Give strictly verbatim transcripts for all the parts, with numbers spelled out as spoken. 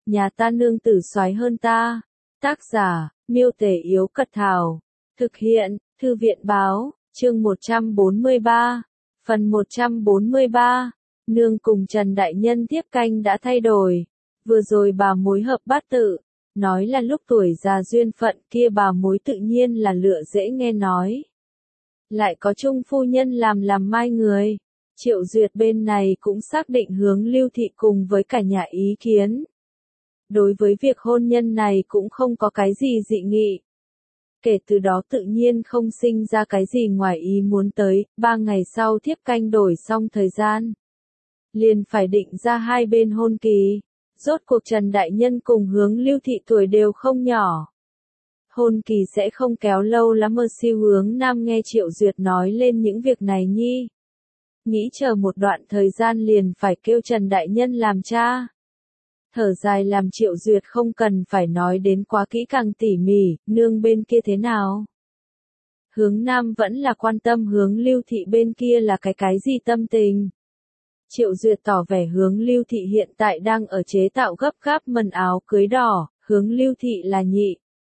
nhà ta nương tử soái hơn ta. Tác giả, Miêu Tể Yếu Cật Thảo. Thực hiện, Thư viện Báo, chương một trăm bốn mươi ba. Phần một trăm bốn mươi ba. Nương cùng Trần Đại Nhân tiếp canh đã thay đổi. Vừa rồi bà mối hợp bát tự, nói là lúc tuổi già duyên phận, kia bà mối tự nhiên là lựa dễ nghe nói. Lại có Trung phu nhân làm làm mai người. Triệu Duyệt bên này cũng xác định hướng Lưu Thị cùng với cả nhà ý kiến. Đối với việc hôn nhân này cũng không có cái gì dị nghị. Kể từ đó tự nhiên không sinh ra cái gì ngoài ý muốn tới, ba ngày sau thiếp canh đổi xong thời gian. Liền phải định ra hai bên hôn kỳ. Rốt cuộc Trần Đại Nhân cùng hướng Lưu Thị tuổi đều không nhỏ. Hôn kỳ sẽ không kéo lâu lắm mơ siêu hướng Nam nghe Triệu Duyệt nói lên những việc này nhi. Nghĩ chờ một đoạn thời gian liền phải kêu Trần Đại Nhân làm cha. Thở dài làm Triệu Duyệt không cần phải nói đến quá kỹ càng tỉ mỉ, nương bên kia thế nào. Hướng Nam vẫn là quan tâm hướng Lưu Thị bên kia là cái cái gì tâm tình. Triệu Duyệt tỏ vẻ hướng Lưu Thị hiện tại đang ở chế tạo gấp gáp mần áo cưới đỏ, hướng Lưu Thị là nhị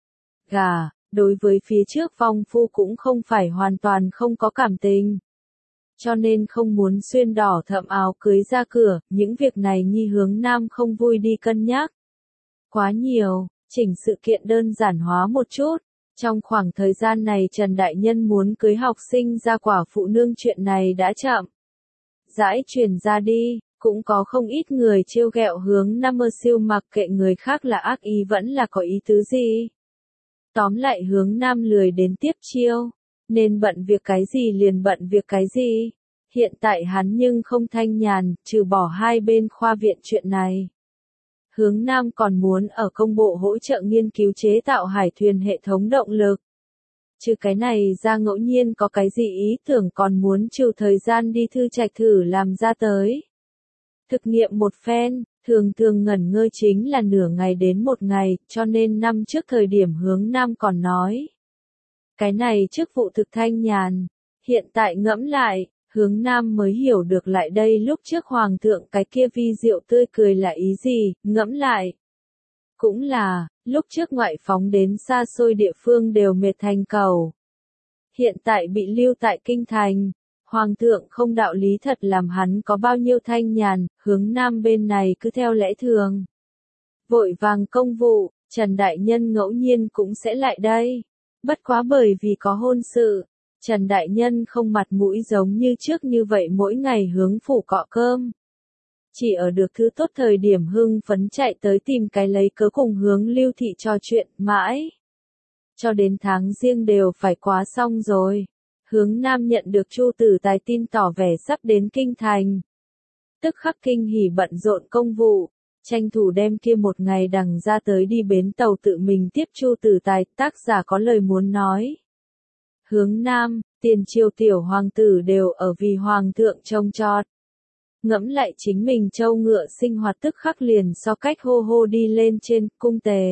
gà, đối với phía trước phong phu cũng không phải hoàn toàn không có cảm tình. Cho nên không muốn xuyên đỏ thẫm áo cưới ra cửa, những việc này nhi hướng Nam không vui đi cân nhắc. Quá nhiều, chỉnh sự kiện đơn giản hóa một chút. Trong khoảng thời gian này Trần Đại Nhân muốn cưới học sinh ra quả phụ nương chuyện này đã chậm. Rãi truyền ra đi, cũng có không ít người trêu ghẹo hướng Nam mơ siêu mặc kệ người khác là ác ý vẫn là có ý tứ gì. Tóm lại hướng Nam lười đến tiếp chiêu. Nên bận việc cái gì liền bận việc cái gì. Hiện tại hắn nhưng không thanh nhàn, trừ bỏ hai bên khoa viện chuyện này. Hướng Nam còn muốn ở công bộ hỗ trợ nghiên cứu chế tạo hải thuyền hệ thống động lực. Trừ cái này ra ngẫu nhiên có cái gì ý tưởng còn muốn trừ thời gian đi thư trạch thử làm ra tới. Thực nghiệm một phen, thường thường ngẩn ngơ chính là nửa ngày đến một ngày, cho nên năm trước thời điểm hướng Nam còn nói. Cái này chức vụ thực thanh nhàn, hiện tại ngẫm lại, hướng Nam mới hiểu được lại đây lúc trước hoàng thượng cái kia vi diệu tươi cười là ý gì, ngẫm lại. Cũng là, lúc trước ngoại phóng đến xa xôi địa phương đều mệt thành cầu. Hiện tại bị lưu tại kinh thành, hoàng thượng không đạo lý thật làm hắn có bao nhiêu thanh nhàn, hướng Nam bên này cứ theo lẽ thường. Vội vàng công vụ, Trần Đại Nhân ngẫu nhiên cũng sẽ lại đây. Bất quá bởi vì có hôn sự, Trần Đại Nhân không mặt mũi giống như trước như vậy mỗi ngày hướng phủ cọ cơm. Chỉ ở được thứ tốt thời điểm hưng phấn chạy tới tìm cái lấy cớ cùng hướng Lưu Thị trò chuyện, mãi. Cho đến tháng riêng đều phải quá xong rồi. Hướng Nam nhận được Chu Tử Tài tin tỏ vẻ sắp đến kinh thành. Tức khắc kinh hỉ bận rộn công vụ. Tranh thủ đem kia một ngày đằng ra tới đi bến tàu tự mình tiếp Chu Tử Tài, tác giả có lời muốn nói. Hướng Nam, tiền triều tiểu hoàng tử đều ở vì hoàng thượng trông chọt. Ngẫm lại chính mình châu ngựa sinh hoạt tức khắc liền so cách hô hô đi lên trên cung tề.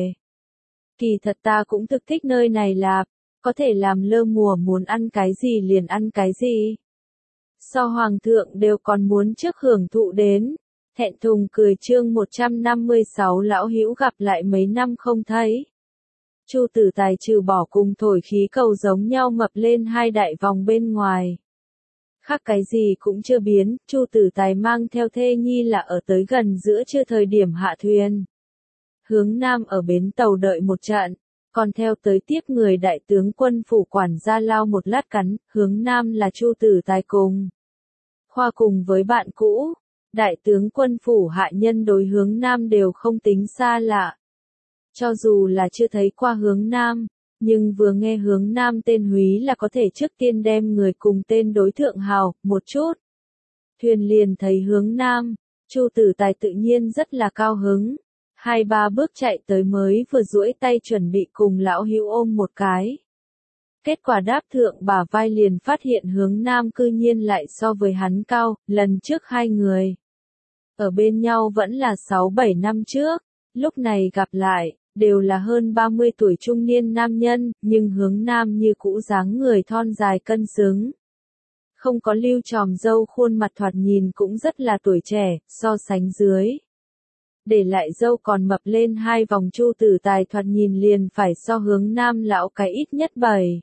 Kỳ thật ta cũng thực thích nơi này là, có thể làm lơ mùa muốn ăn cái gì liền ăn cái gì. So hoàng thượng đều còn muốn trước hưởng thụ đến. Thẹn thùng cười chương một trăm năm mươi sáu lão hữu gặp lại mấy năm không thấy. Chu Tử Tài trừ bỏ cùng thổi khí cầu giống nhau mập lên hai đại vòng bên ngoài. Khác cái gì cũng chưa biến, Chu Tử Tài mang theo thê nhi là ở tới gần giữa trưa thời điểm hạ thuyền. Hướng Nam ở bến tàu đợi một trận, còn theo tới tiếp người đại tướng quân phủ quản gia lao một lát cắn, hướng Nam là Chu Tử Tài cùng. Khoa cùng với bạn cũ. Đại tướng quân phủ hạ nhân đối hướng Nam đều không tính xa lạ. Cho dù là chưa thấy qua hướng Nam, nhưng vừa nghe hướng Nam tên Húy là có thể trước tiên đem người cùng tên đối thượng hào, một chút. Thuyền liền thấy hướng Nam, Chu Tử Tài tự nhiên rất là cao hứng. Hai ba bước chạy tới mới vừa duỗi tay chuẩn bị cùng lão hữu ôm một cái. Kết quả đáp thượng bả vai liền phát hiện hướng Nam cư nhiên lại so với hắn cao, lần trước hai người. Ở bên nhau vẫn là sáu bảy năm trước, lúc này gặp lại, đều là hơn ba mươi tuổi trung niên nam nhân, nhưng hướng Nam như cũ dáng người thon dài cân xứng. Không có lưu tròm râu khuôn mặt thoạt nhìn cũng rất là tuổi trẻ, so sánh dưới. để lại râu còn mập lên hai vòng. Chu Tử Tài thoạt nhìn liền phải so Hướng Nam lão cái ít nhất bảy,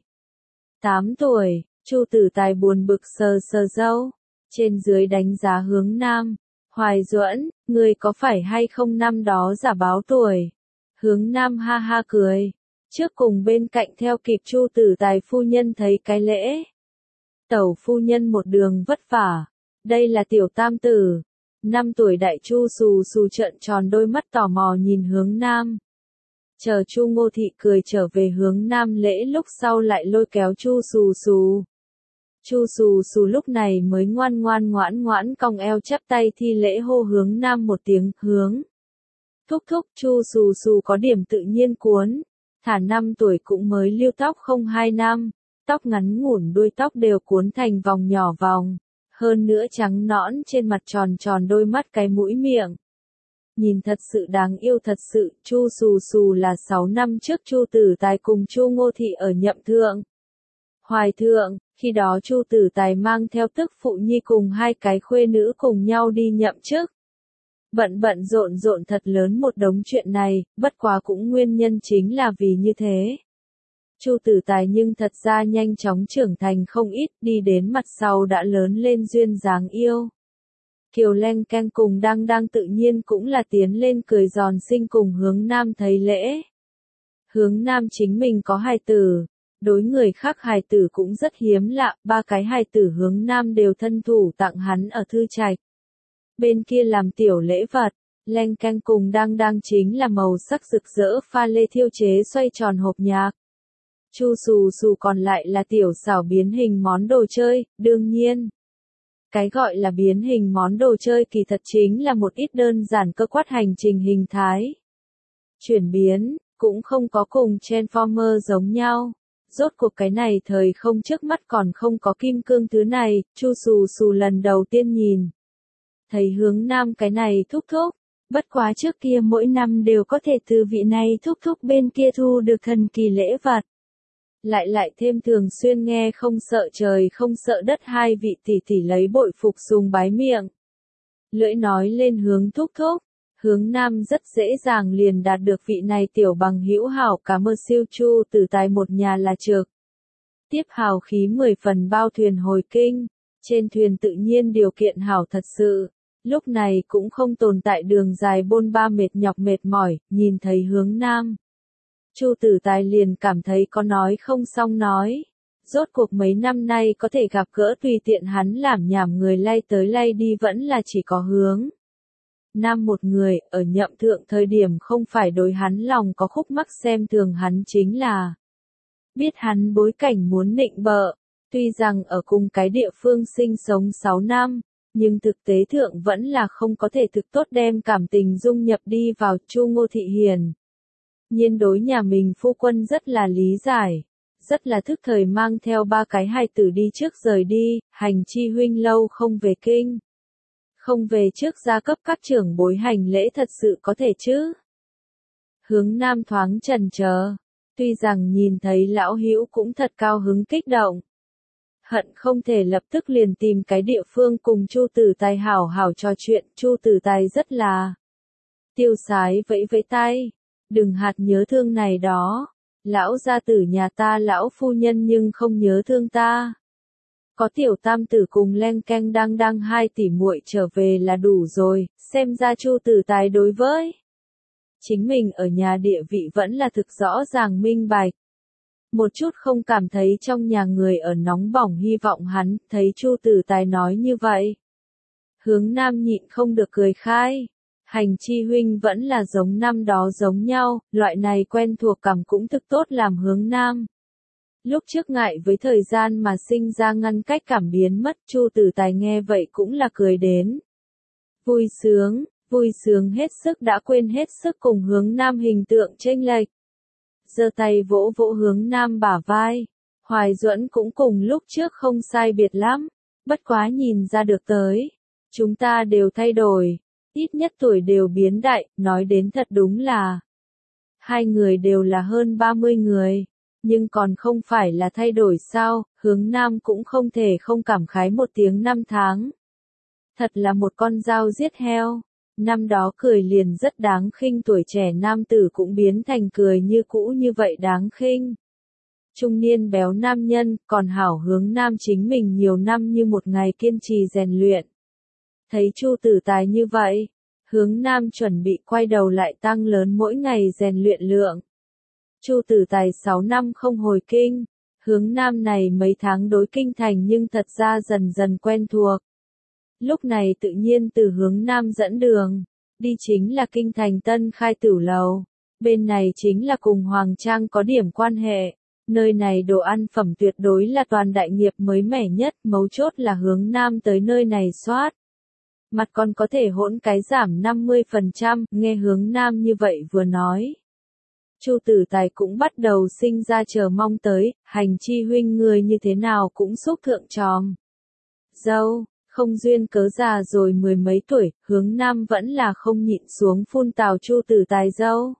tám tuổi. Chu Tử Tài buồn bực sờ sờ râu, trên dưới đánh giá Hướng Nam. Hoài Duẫn, ngươi có phải hay không năm đó giả báo tuổi? Hướng Nam ha ha cười. Trước cùng bên cạnh theo kịp Chu Tử Tài phu nhân thấy cái lễ. Tẩu phu nhân một đường vất vả. Đây là tiểu tam tử. Năm tuổi đại Chu xù xù trợn tròn đôi mắt tò mò nhìn Hướng Nam. Chờ Chu Ngô Thị cười trở về Hướng Nam lễ lúc sau lại lôi kéo Chu xù xù. Chu xù xù lúc này mới ngoan ngoan ngoãn ngoãn cong eo chắp tay thi lễ hô Hướng Nam một tiếng, hướng. Thúc thúc. Chu xù xù có điểm tự nhiên cuốn. Thả năm tuổi cũng mới lưu tóc không hai năm. Tóc ngắn ngủn đuôi tóc đều cuốn thành vòng nhỏ vòng. Hơn nữa trắng nõn trên mặt tròn tròn đôi mắt cái mũi miệng. Nhìn thật sự đáng yêu thật sự. Chu xù xù là sáu năm trước Chu Tử Tài cùng Chu Ngô Thị ở Nhậm Thượng. Hoài Thượng, khi đó Chu Tử Tài mang theo tức phụ nhi cùng hai cái khuê nữ cùng nhau đi nhậm chức. Bận bận rộn rộn thật lớn một đống chuyện này, bất quá cũng nguyên nhân chính là vì như thế. Chu Tử Tài nhưng thật ra nhanh chóng trưởng thành không ít, đi đến mặt sau đã lớn lên duyên dáng yêu. Kiều Leng Keng cùng Đăng Đăng tự nhiên cũng là tiến lên cười giòn xinh cùng Hướng Nam thấy lễ. Hướng Nam chính mình có hài tử, đối người khác hài tử cũng rất hiếm lạ, ba cái hài tử Hướng Nam đều thân thủ tặng hắn ở thư trạch. Bên kia làm tiểu lễ vật, Leng Keng cùng Đăng Đăng chính là màu sắc rực rỡ pha lê thiêu chế xoay tròn hộp nhạc. Chu xù xù còn lại là tiểu xảo biến hình món đồ chơi, đương nhiên. Cái gọi là biến hình món đồ chơi kỳ thật chính là một ít đơn giản cơ quát hành trình hình thái. Chuyển biến, cũng không có cùng Transformer giống nhau. Rốt cuộc cái này thời không trước mắt còn không có kim cương thứ này, Chu xù xù lần đầu tiên nhìn. Thấy Hướng Nam cái này thúc thúc, bất quá trước kia mỗi năm đều có thể từ vị này thúc thúc bên kia thu được thần kỳ lễ vật. Lại lại thêm thường xuyên nghe không sợ trời không sợ đất hai vị tỷ tỷ lấy bội phục sùng bái miệng. Lưỡi nói lên Hướng thúc thúc, Hướng Nam rất dễ dàng liền đạt được vị này tiểu bằng hữu hảo cảm ơn siêu Chu Tử Tài một nhà là trực. Tiếp hào khí mười phần bao thuyền hồi kinh, trên thuyền tự nhiên điều kiện hảo thật sự, lúc này cũng không tồn tại đường dài bôn ba mệt nhọc mệt mỏi, nhìn thấy Hướng Nam. Chu Tử Tài liền cảm thấy có nói không xong nói. Rốt cuộc mấy năm nay có thể gặp gỡ tùy tiện hắn làm nhảm người lay tới lay đi vẫn là chỉ có Hướng Nam một người, ở Nhậm Thượng thời điểm không phải đối hắn lòng có khúc mắc xem thường hắn chính là biết hắn bối cảnh muốn nịnh bợ, tuy rằng ở cùng cái địa phương sinh sống sáu năm, nhưng thực tế thượng vẫn là không có thể thực tốt đem cảm tình dung nhập đi vào. Chu Ngô Thị hiền nhiên đối nhà mình phu quân rất là lý giải, rất là thức thời mang theo ba cái hài tử đi trước rời đi, hành chi huynh lâu không về kinh. Không về trước gia cấp các trưởng bối hành lễ thật sự có thể chứ. Hướng Nam thoáng chần chờ, tuy rằng nhìn thấy lão hữu cũng thật cao hứng kích động. Hận không thể lập tức liền tìm cái địa phương cùng Chu Tử Tài hảo hảo trò chuyện. Chu Tử Tài rất là tiêu sái vẫy vẫy tay. Đừng hạt nhớ thương này đó. Lão gia tử nhà ta lão phu nhân nhưng không nhớ thương ta. Có tiểu tam tử cùng Leng Keng Đăng Đăng hai tỷ muội trở về là đủ rồi, xem ra Chu Tử Tài đối với chính mình ở nhà địa vị vẫn là thực rõ ràng minh bạch. Một chút không cảm thấy trong nhà người ở nóng bỏng hy vọng hắn, thấy Chu Tử Tài nói như vậy. Hướng Nam nhịn không được cười khai. Hành chi huynh vẫn là giống năm đó giống nhau, loại này quen thuộc cảm cũng thực tốt làm Hướng Nam. Lúc trước ngại với thời gian mà sinh ra ngăn cách cảm biến mất, Chu Tử Tài nghe vậy cũng là cười đến. Vui sướng, vui sướng hết sức đã quên hết sức cùng Hướng Nam hình tượng chênh lệch. Giơ tay vỗ vỗ Hướng Nam bả vai. Hoài Duẫn cũng cùng lúc trước không sai biệt lắm, bất quá nhìn ra được tới. Chúng ta đều thay đổi, ít nhất tuổi đều biến đại, nói đến thật đúng là. Hai người đều là hơn ba mươi người. Nhưng còn không phải là thay đổi sao, Hướng Nam cũng không thể không cảm khái một tiếng năm tháng. Thật là một con dao giết heo. Năm đó cười liền rất đáng khinh, tuổi trẻ nam tử cũng biến thành cười như cũ như vậy đáng khinh. Trung niên béo nam nhân, còn hảo Hướng Nam chính mình nhiều năm như một ngày kiên trì rèn luyện. Thấy Chu Tử Tài như vậy, Hướng Nam chuẩn bị quay đầu lại tăng lớn mỗi ngày rèn luyện lượng. Chu Tử Tài sáu năm không hồi kinh, Hướng Nam này mấy tháng đối kinh thành nhưng thật ra dần dần quen thuộc. Lúc này tự nhiên từ Hướng Nam dẫn đường, đi chính là kinh thành Tân Khai Tửu Lầu. Bên này chính là cùng Hoàng Trang có điểm quan hệ. Nơi này đồ ăn phẩm tuyệt đối là toàn đại nghiệp mới mẻ nhất, mấu chốt là Hướng Nam tới nơi này soát. Mặt còn có thể hỗn cái giảm năm mươi phần trăm, nghe Hướng Nam như vậy vừa nói. Chu Tử Tài cũng bắt đầu sinh ra chờ mong tới, hành chi huynh người như thế nào cũng xúc thượng tròm. Dâu, không duyên cớ già rồi mười mấy tuổi, Hướng Nam vẫn là không nhịn xuống phun tào Chu Tử Tài dâu.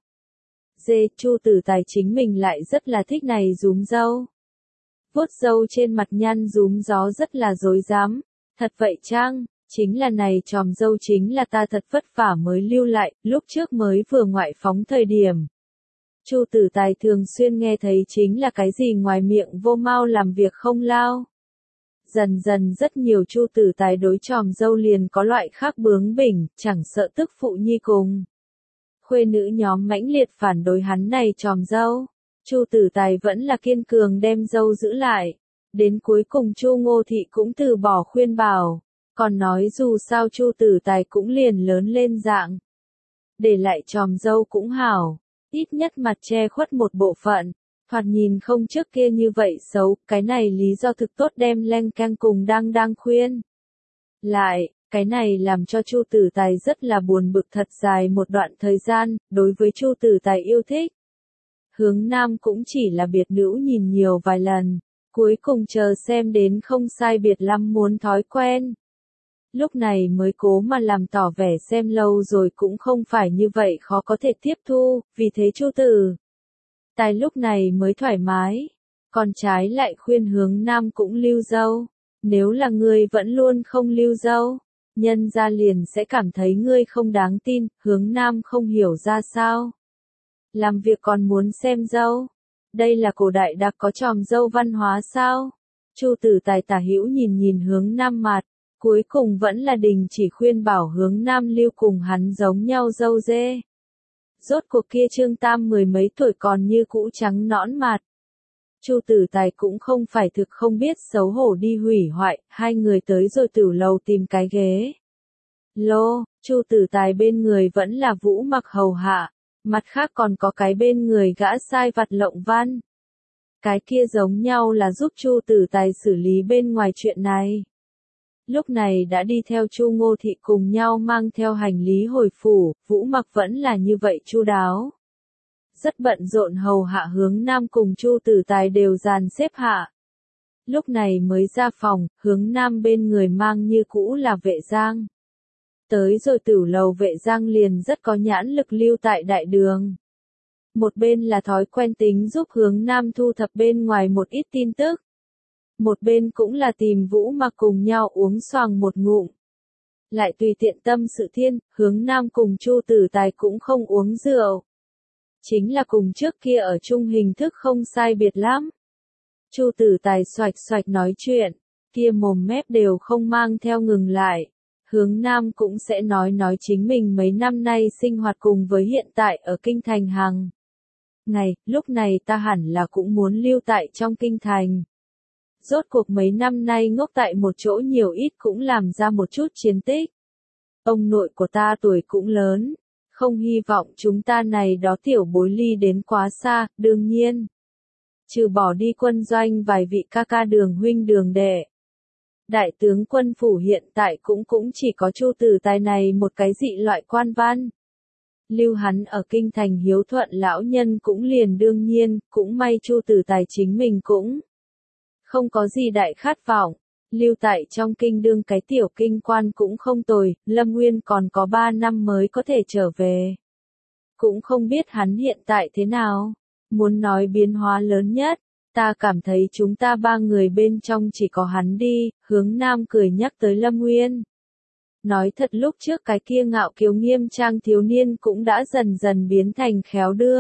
Dê, Chu Tử Tài chính mình lại rất là thích này rúm dâu. Vuốt dâu trên mặt nhăn rúm gió rất là dối dám. Thật vậy chăng, chính là này tròm dâu chính là ta thật vất vả mới lưu lại, lúc trước mới vừa ngoại phóng thời điểm. Chu Tử Tài thường xuyên nghe thấy chính là cái gì ngoài miệng vô mau làm việc không lao. Dần dần rất nhiều Chu Tử Tài đối tròm dâu liền có loại khác bướng bỉnh, chẳng sợ tức phụ nhi cùng. Khuê nữ nhóm mãnh liệt phản đối hắn này tròm dâu. Chu Tử Tài vẫn là kiên cường đem dâu giữ lại. Đến cuối cùng Chu Ngô Thị cũng từ bỏ khuyên bảo. Còn nói dù sao Chu Tử Tài cũng liền lớn lên dạng. Để lại tròm dâu cũng hảo. Ít nhất mặt che khuất một bộ phận. Thoạt nhìn không trước kia như vậy xấu. Cái này lý do thực tốt đem Leng Keng cùng đang đang khuyên. Lại. Cái này làm cho Chu Tử Tài rất là buồn bực thật dài một đoạn thời gian, đối với Chu Tử Tài yêu thích. Hướng Nam cũng chỉ là biệt nữ nhìn nhiều vài lần, cuối cùng chờ xem đến không sai biệt lắm muốn thói quen. Lúc này mới cố mà làm tỏ vẻ xem lâu rồi cũng không phải như vậy khó có thể tiếp thu, vì thế Chu Tử Tài lúc này mới thoải mái, còn trái lại khuyên Hướng Nam cũng lưu dâu, nếu là ngươi vẫn luôn không lưu dâu. Nhân ra liền sẽ cảm thấy ngươi không đáng tin, Hướng Nam không hiểu ra sao. Làm việc còn muốn xem dâu. Đây là cổ đại đặc có tròm dâu văn hóa sao? Chu Tử Tài tả hữu nhìn nhìn Hướng Nam mặt, cuối cùng vẫn là đình chỉ khuyên bảo Hướng Nam lưu cùng hắn giống nhau dâu dê. Rốt cuộc kia Trương Tam mười mấy tuổi còn như cũ trắng nõn mặt. Chu Tử Tài cũng không phải thực không biết xấu hổ đi hủy hoại, hai người tới rồi Tửu Lầu tìm cái ghế. Lô, Chu Tử Tài bên người vẫn là Vũ Mặc hầu hạ, mặt khác còn có cái bên người gã sai vặt Lộng Văn. Cái kia giống nhau là giúp Chu Tử Tài xử lý bên ngoài chuyện này. Lúc này đã đi theo Chu Ngô Thị cùng nhau mang theo hành lý hồi phủ, Vũ Mặc vẫn là như vậy chu đáo. Rất bận rộn hầu hạ Hướng Nam cùng Chu Tử Tài đều dàn xếp hạ. Lúc này mới ra phòng, Hướng Nam bên người mang như cũ là Vệ Giang. Tới rồi Tửu Lầu Vệ Giang liền rất có nhãn lực lưu tại đại đường. Một bên là thói quen tính giúp Hướng Nam thu thập bên ngoài một ít tin tức. Một bên cũng là tìm Vũ Mặc cùng nhau uống xoàng một ngụm. Lại tùy tiện tâm sự thiên, Hướng Nam cùng Chu Tử Tài cũng không uống rượu. Chính là cùng trước kia ở chung hình thức không sai biệt lắm. Chu Tử Tài xoạch xoạch nói chuyện, kia mồm mép đều không mang theo ngừng lại. Hướng Nam cũng sẽ nói nói chính mình mấy năm nay sinh hoạt cùng với hiện tại ở kinh thành hàng ngày, lúc này ta hẳn là cũng muốn lưu tại trong kinh thành. Rốt cuộc mấy năm nay ngốc tại một chỗ nhiều ít cũng làm ra một chút chiến tích. Ông nội của ta tuổi cũng lớn. Không hy vọng chúng ta này đó tiểu bối ly đến quá xa, đương nhiên. Trừ bỏ đi quân doanh vài vị ca ca đường huynh đường đệ. Đại tướng quân phủ hiện tại cũng cũng chỉ có Chu Tử Tài này một cái dị loại quan văn. Lưu hắn ở kinh thành hiếu thuận lão nhân cũng liền đương nhiên, cũng may Chu Tử Tài chính mình cũng không có gì đại khát vọng. Lưu tại trong kinh đương cái tiểu kinh quan cũng không tồi, Lâm Nguyên còn có ba năm mới có thể trở về. Cũng không biết hắn hiện tại thế nào. Muốn nói biến hóa lớn nhất, ta cảm thấy chúng ta ba người bên trong chỉ có hắn đi, Hướng Nam cười nhắc tới Lâm Nguyên. Nói thật lúc trước cái kia ngạo kiều nghiêm trang thiếu niên cũng đã dần dần biến thành khéo đưa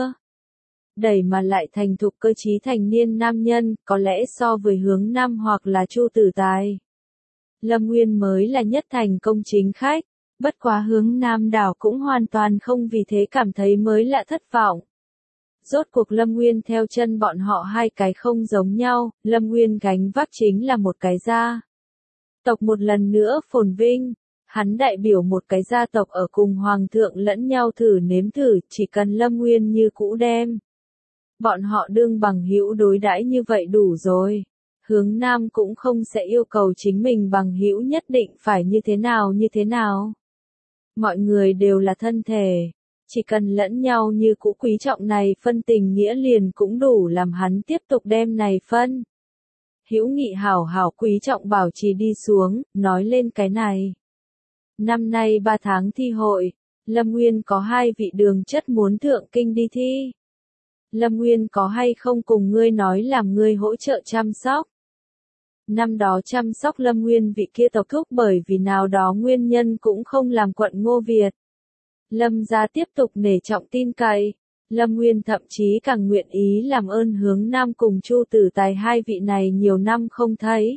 đẩy mà lại thành thục cơ trí thành niên nam nhân, có lẽ so với Hướng Nam hoặc là Chu Tử Tài. Lâm Nguyên mới là nhất thành công chính khách, bất quá Hướng Nam đảo cũng hoàn toàn không vì thế cảm thấy mới lạ thất vọng. Rốt cuộc Lâm Nguyên theo chân bọn họ hai cái không giống nhau, Lâm Nguyên gánh vác chính là một cái gia tộc một lần nữa phồn vinh. Hắn đại biểu một cái gia tộc ở cùng hoàng thượng lẫn nhau thử nếm thử, chỉ cần Lâm Nguyên như cũ đem bọn họ đương bằng hữu đối đãi như vậy đủ rồi. Hướng Nam cũng không sẽ yêu cầu chính mình bằng hữu nhất định phải như thế nào như thế nào. Mọi người đều là thân thể, chỉ cần lẫn nhau như cũ quý trọng này phân tình nghĩa liền cũng đủ làm hắn tiếp tục đem này phân hữu nghị hảo hảo quý trọng bảo trì đi xuống. Nói lên cái này, năm nay ba tháng thi hội, Lâm Nguyên có hai vị đường chất muốn thượng kinh đi thi. Lâm Nguyên có hay không cùng ngươi nói làm ngươi hỗ trợ chăm sóc? Năm đó chăm sóc Lâm Nguyên vị kia tộc thúc bởi vì nào đó nguyên nhân cũng không làm quận Ngô Việt. Lâm gia tiếp tục nể trọng tin cậy, Lâm Nguyên thậm chí càng nguyện ý làm ơn Hướng Nam cùng Chu Tử Tài hai vị này nhiều năm không thấy.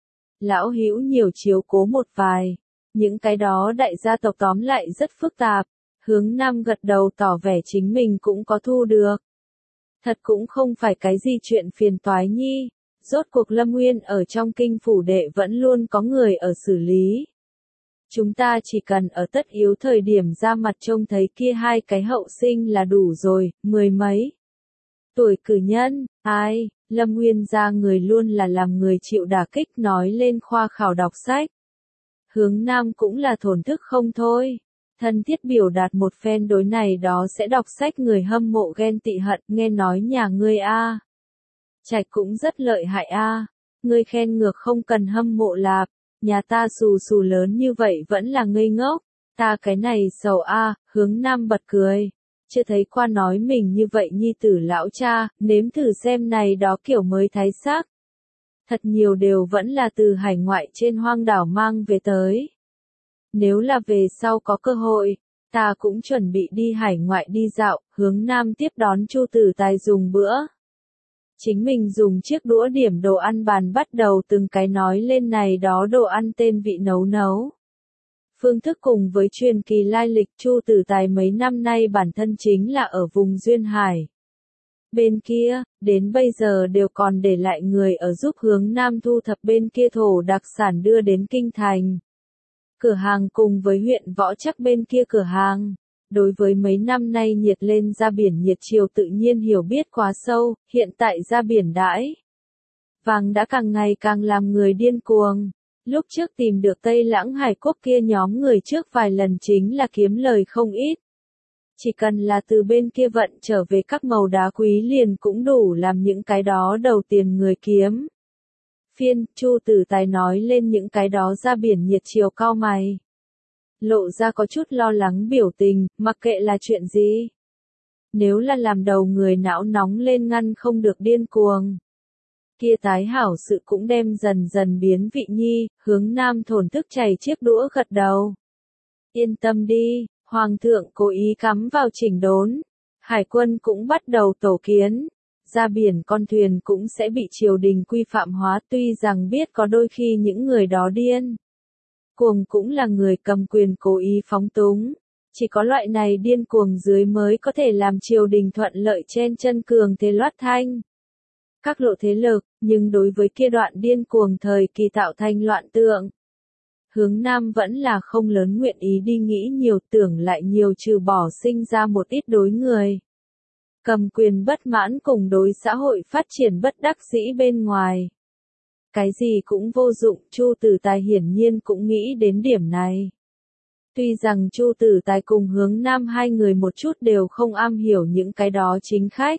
Lão hữu nhiều chiếu cố một vài, những cái đó đại gia tộc tóm lại rất phức tạp. Hướng Nam gật đầu tỏ vẻ chính mình cũng có thu được. Thật cũng không phải cái gì chuyện phiền toái nhi, rốt cuộc Lâm Nguyên ở trong kinh phủ đệ vẫn luôn có người ở xử lý. Chúng ta chỉ cần ở tất yếu thời điểm ra mặt trông thấy kia hai cái hậu sinh là đủ rồi, mười mấy tuổi cử nhân, ai, Lâm Nguyên ra người luôn là làm người chịu đả kích nói lên khoa khảo đọc sách. Hướng Nam cũng là thổn thức không thôi. Thân thiết biểu đạt một phen đối này đó sẽ đọc sách người hâm mộ ghen tị hận, nghe nói nhà ngươi a Trạch cũng rất lợi hại a ngươi khen ngược không cần hâm mộ lạp, nhà ta xù xù lớn như vậy vẫn là ngây ngốc, ta cái này sầu a Hướng Nam bật cười, chưa thấy qua nói mình như vậy nhi tử lão cha, nếm thử xem này đó kiểu mới thái sắc. Thật nhiều đều vẫn là từ hải ngoại trên hoang đảo mang về tới. Nếu là về sau có cơ hội, ta cũng chuẩn bị đi hải ngoại đi dạo. Hướng Nam tiếp đón Chu Tử Tài dùng bữa. Chính mình dùng chiếc đũa điểm đồ ăn bàn bắt đầu từng cái nói lên này đó đồ ăn tên vị nấu nấu. Phương thức cùng với truyền kỳ lai lịch. Chu Tử Tài mấy năm nay bản thân chính là ở vùng Duyên Hải. Bên kia, đến bây giờ đều còn để lại người ở giúp Hướng Nam thu thập bên kia thổ đặc sản đưa đến kinh thành. Cửa hàng cùng với huyện Võ Trắc bên kia cửa hàng. Đối với mấy năm nay nhiệt lên ra biển nhiệt chiều tự nhiên hiểu biết quá sâu, hiện tại ra biển đãi. Vàng đã càng ngày càng làm người điên cuồng. Lúc trước tìm được Tây Lãng Hải Quốc kia nhóm người trước vài lần chính là kiếm lời không ít. Chỉ cần là từ bên kia vận trở về các màu đá quý liền cũng đủ làm những cái đó đầu tiền người kiếm. Phiên, Chu Tử Tài nói lên những cái đó ra biển nhiệt chiều cao mày. Lộ ra có chút lo lắng biểu tình, mặc kệ là chuyện gì. Nếu là làm đầu người não nóng lên ngăn không được điên cuồng. Kia tái hảo sự cũng đem dần dần biến vị nhi, Hướng Nam thổn thức chảy chiếc đũa gật đầu. Yên tâm đi, Hoàng thượng cố ý cắm vào chỉnh đốn. Hải quân cũng bắt đầu tổ kiến. Ra biển con thuyền cũng sẽ bị triều đình quy phạm hóa, tuy rằng biết có đôi khi những người đó điên cuồng cũng là người cầm quyền cố ý phóng túng. Chỉ có loại này điên cuồng dưới mới có thể làm triều đình thuận lợi chen chân cường thế loát thanh các lộ thế lực, nhưng đối với kia đoạn điên cuồng thời kỳ tạo thành loạn tượng. Hướng Nam vẫn là không lớn nguyện ý đi nghĩ nhiều, tưởng lại nhiều trừ bỏ sinh ra một ít đối người cầm quyền bất mãn cùng đối xã hội phát triển bất đắc dĩ bên ngoài. Cái gì cũng vô dụng, Chu Tử Tài hiển nhiên cũng nghĩ đến điểm này. Tuy rằng Chu Tử Tài cùng Hướng Nam hai người một chút đều không am hiểu những cái đó chính khách,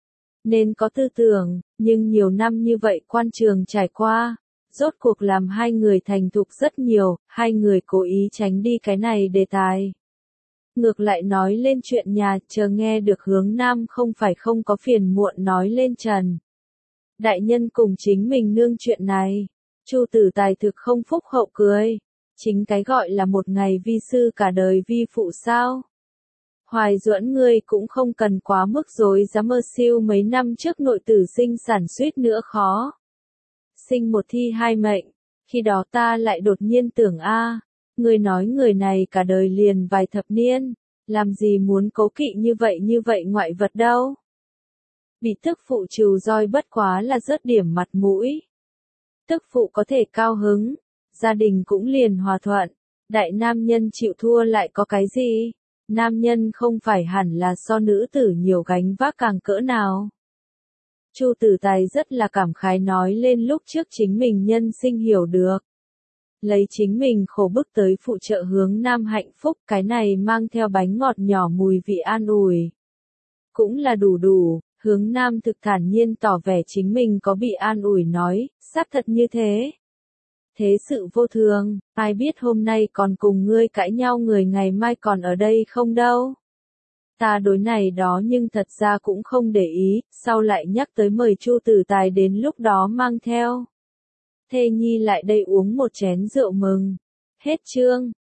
nên có tư tưởng, nhưng nhiều năm như vậy quan trường trải qua, rốt cuộc làm hai người thành thục rất nhiều, hai người cố ý tránh đi cái này đề tài. Ngược lại nói lên chuyện nhà, chờ nghe được Hướng Nam không phải không có phiền muộn nói lên Trần đại nhân cùng chính mình nương chuyện này. Chu Tử Tài thực không phúc hậu cười. Chính cái gọi là một ngày vi sư cả đời vi phụ sao? Hoài Duẫn ngươi cũng không cần quá mức dối dám mơ siêu mấy năm trước nội tử sinh sản suýt nữa khó. Sinh một thi hai mệnh, khi đó ta lại đột nhiên tưởng a, ngươi nói người này cả đời liền vài thập niên, làm gì muốn cố kỵ như vậy như vậy ngoại vật đâu. Bị tức phụ trừ roi bất quá là rớt điểm mặt mũi. Tức phụ có thể cao hứng, gia đình cũng liền hòa thuận, đại nam nhân chịu thua lại có cái gì, nam nhân không phải hẳn là so nữ tử nhiều gánh vác càng cỡ nào. Chu Tử Tài rất là cảm khái nói lên lúc trước chính mình nhân sinh hiểu được. Lấy chính mình khổ bức tới phụ trợ hướng nam hạnh phúc, cái này mang theo bánh ngọt nhỏ mùi vị an ủi. Cũng là đủ đủ, hướng nam thực thản nhiên tỏ vẻ chính mình có bị an ủi nói, xác thật như thế. Thế sự vô thường, ai biết hôm nay còn cùng ngươi cãi nhau người ngày mai còn ở đây không đâu. Ta đối này đó nhưng thật ra cũng không để ý, sau lại nhắc tới mời Chu Tử Tài đến lúc đó mang theo thê nhi lại đây uống một chén rượu mừng. Hết chương.